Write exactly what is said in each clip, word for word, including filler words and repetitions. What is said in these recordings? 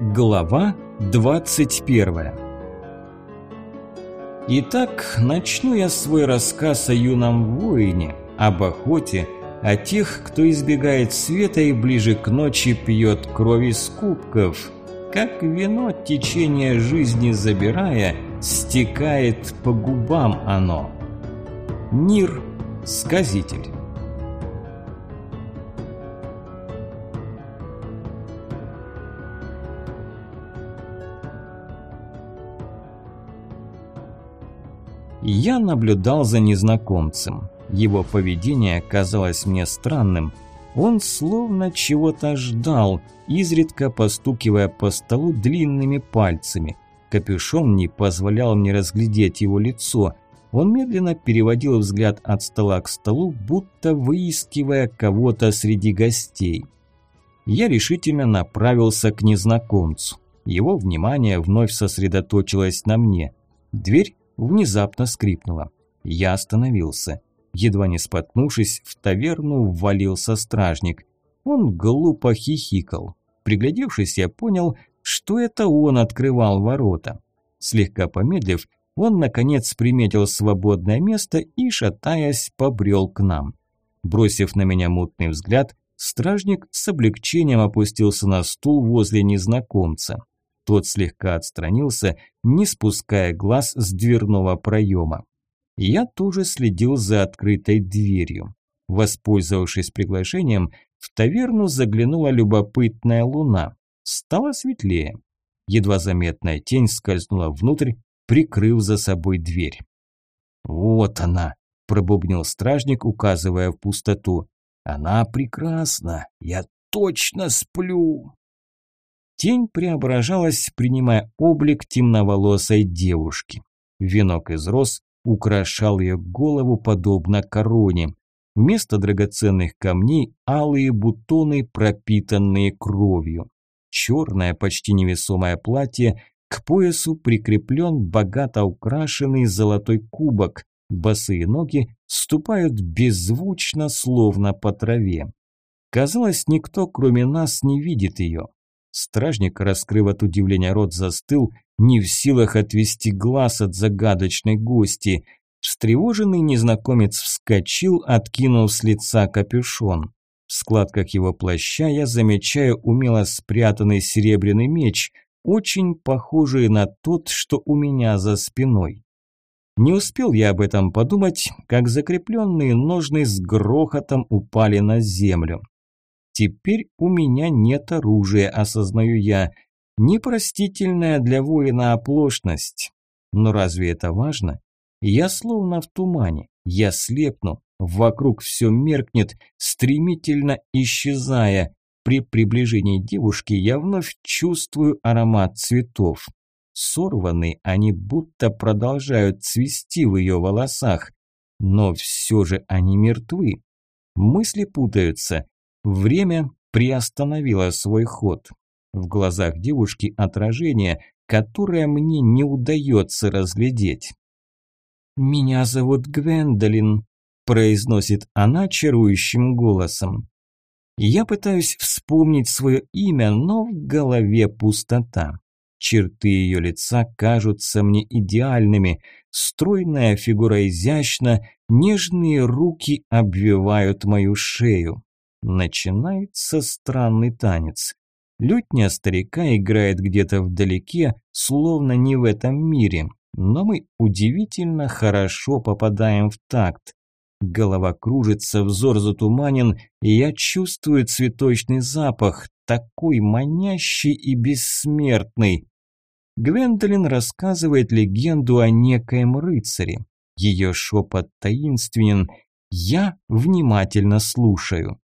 Глава двадцать первая. Итак, начну я свой рассказ о юном воине, об охоте, о тех, кто избегает света и ближе к ночи пьет кровь из кубков. Как вино, течение жизни забирая, стекает по губам оно. Нир, сказитель. Я наблюдал за незнакомцем. Его поведение казалось мне странным. Он словно чего-то ждал, изредка постукивая по столу длинными пальцами. Капюшон не позволял мне разглядеть его лицо. Он медленно переводил взгляд от стола к столу, будто выискивая кого-то среди гостей. Я решительно направился к незнакомцу. Его внимание вновь сосредоточилось на мне. Дверь внезапно скрипнула. Я остановился. Едва не споткнувшись, в таверну ввалился стражник. Он глупо хихикал. Приглядевшись, я понял, что это он открывал ворота. Слегка помедлив, он, наконец, приметил свободное место и, шатаясь, побрел к нам. Бросив на меня мутный взгляд, стражник с облегчением опустился на стул возле незнакомца. Тот слегка отстранился, не спуская глаз с дверного проема. Я тоже следил за открытой дверью. Воспользовавшись приглашением, в таверну заглянула любопытная луна. Стало светлее. Едва заметная тень скользнула внутрь, прикрыв за собой дверь. «Вот она!» – пробубнил стражник, указывая в пустоту. «Она прекрасна! Я точно сплю!» Тень преображалась, принимая облик темноволосой девушки. Венок из роз украшал ее голову подобно короне. Вместо драгоценных камней алые бутоны, пропитанные кровью. Черное, почти невесомое платье, к поясу прикреплен богато украшенный золотой кубок. Босые ноги ступают беззвучно, словно по траве. Казалось, никто, кроме нас, не видит ее. Стражник, раскрыв от удивления рот, застыл, не в силах отвести глаз от загадочной гости. Встревоженный незнакомец вскочил, откинув с лица капюшон. В складках его плаща я замечаю умело спрятанный серебряный меч, очень похожий на тот, что у меня за спиной. Не успел я об этом подумать, как закрепленные ножны с грохотом упали на землю. Теперь у меня нет оружия, осознаю я. Непростительная для воина оплошность. Но разве это важно? Я словно в тумане. Я слепну. Вокруг все меркнет, стремительно исчезая. При приближении девушки я вновь чувствую аромат цветов. Сорванные, они будто продолжают цвести в ее волосах. Но все же они мертвы. Мысли путаются. Время приостановило свой ход. В глазах девушки отражение, которое мне не удается разглядеть. «Меня зовут Гвендолин», – произносит она чарующим голосом. Я пытаюсь вспомнить свое имя, но в голове пустота. Черты ее лица кажутся мне идеальными, стройная фигура изящна, нежные руки обвивают мою шею. Начинается странный танец. Лютня старика играет где-то вдалеке, словно не в этом мире, но мы удивительно хорошо попадаем в такт. Голова кружится, взор затуманен, и я чувствую цветочный запах, такой манящий и бессмертный. Гвендолин рассказывает легенду о некоем рыцаре. Ее шепот таинственен, я внимательно слушаю.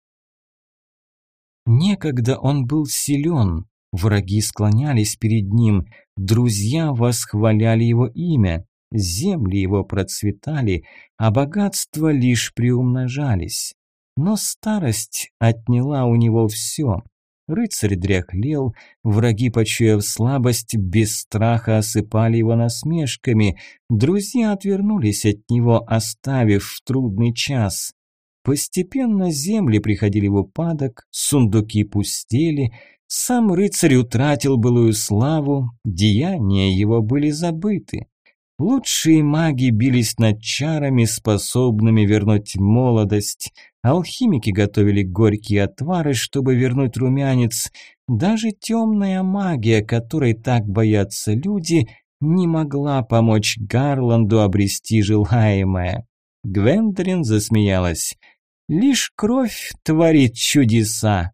Некогда он был силен, враги склонялись перед ним, друзья восхваляли его имя, земли его процветали, а богатства лишь приумножались. Но старость отняла у него все. Рыцарь дряхлел, враги, почуяв слабость, без страха осыпали его насмешками, друзья отвернулись от него, оставив в трудный час. Постепенно земли приходили в упадок, сундуки пустели, Сам рыцарь утратил былую славу, деяния его были забыты. Лучшие маги бились над чарами, способными вернуть молодость. Алхимики готовили горькие отвары, чтобы вернуть румянец. Даже темная магия, которой так боятся люди, не могла помочь Гарланду обрести желаемое. Гвендолин засмеялась. «Лишь кровь творит чудеса».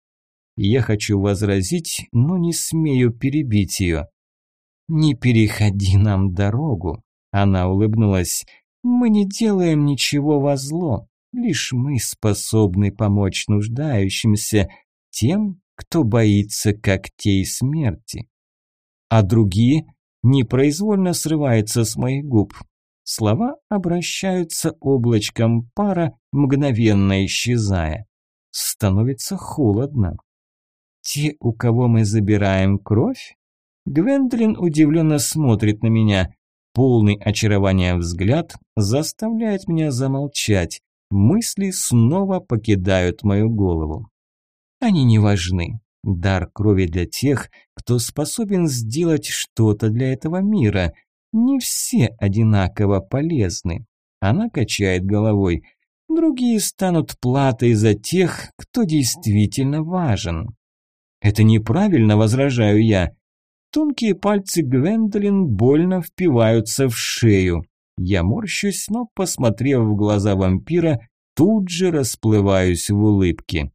Я хочу возразить, но не смею перебить ее. «Не переходи нам дорогу», – она улыбнулась. «Мы не делаем ничего во зло, лишь мы способны помочь нуждающимся, тем, кто боится когтей смерти». А другие непроизвольно срываются с моих губ. Слова обращаются облачком пара, мгновенно исчезая. Становится холодно. «Те, у кого мы забираем кровь?» Гвендолин удивленно смотрит на меня. Полный очарования взгляд заставляет меня замолчать. Мысли снова покидают мою голову. Они не важны. Дар крови для тех, кто способен сделать что-то для этого мира. Не все одинаково полезны. Она качает головой. Другие станут платой за тех, кто действительно важен. Это неправильно, возражаю я. Тонкие пальцы Гвендолин больно впиваются в шею. Я морщусь, но, посмотрев в глаза вампира, тут же расплываюсь в улыбке.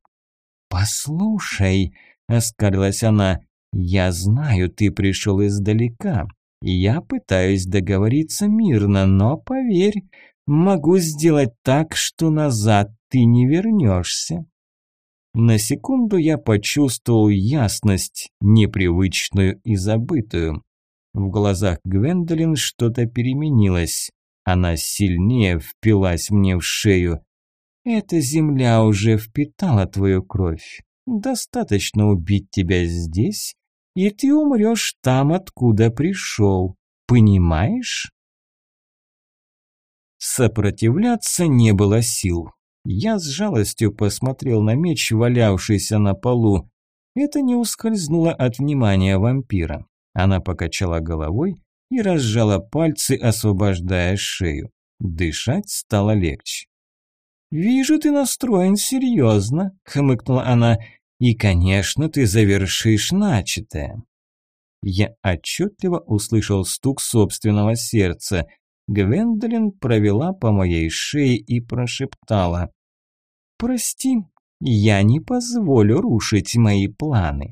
«Послушай», – оскалилась она, – «я знаю, ты пришел издалека. Я пытаюсь договориться мирно, но, поверь, могу сделать так, что назад ты не вернешься». На секунду я почувствовал ясность, непривычную и забытую. В глазах Гвендолин что-то переменилось. Она сильнее впилась мне в шею. «Эта земля уже впитала твою кровь. Достаточно убить тебя здесь, и ты умрешь там, откуда пришел. Понимаешь?» Сопротивляться не было сил. Я с жалостью посмотрел на меч, валявшийся на полу. Это не ускользнуло от внимания вампира. Она покачала головой и разжала пальцы, освобождая шею. Дышать стало легче. «Вижу, ты настроен серьезно», – хмыкнула она. «И, конечно, ты завершишь начатое». Я отчетливо услышал стук собственного сердца. Гвендолин провела по моей шее и прошептала: «Прости, я не позволю рушить мои планы».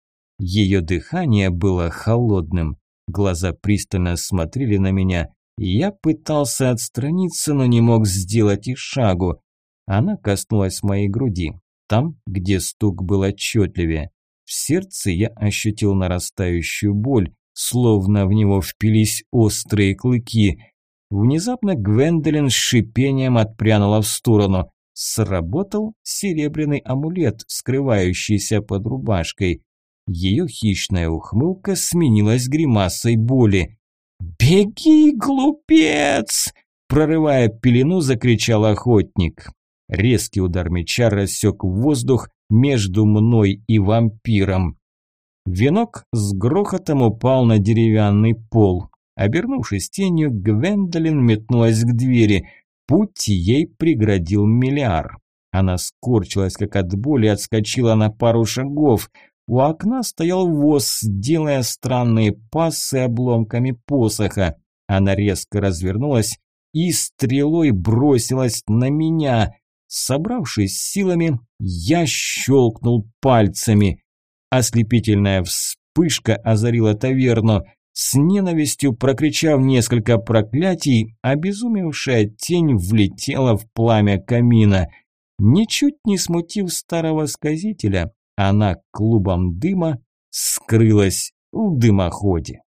Ее дыхание было холодным, глаза пристально смотрели на меня. Я пытался отстраниться, но не мог сделать и шагу. Она коснулась моей груди, там, где стук был отчетливее. В сердце я ощутил нарастающую боль, словно в него впились острые клыки. Внезапно Гвендолин с шипением отпрянула в сторону. Сработал серебряный амулет, скрывающийся под рубашкой. Ее хищная ухмылка сменилась гримасой боли. «Беги, глупец!» – прорывая пелену, закричал охотник. Резкий удар меча рассек воздух между мной и вампиром. Венок с грохотом упал на деревянный пол. Обернувшись тенью, Гвендолин метнулась к двери. Путь ей преградил Мелиар. Она скорчилась, как от боли, отскочила на пару шагов. У окна стоял воз, делая странные пассы обломками посоха. Она резко развернулась и стрелой бросилась на меня. Собравшись силами, я щелкнул пальцами. Ослепительная вспышка озарила таверну. С ненавистью прокричав несколько проклятий, обезумевшая тень влетела в пламя камина. Ничуть не смутив старого сказителя, она клубом дыма скрылась в дымоходе.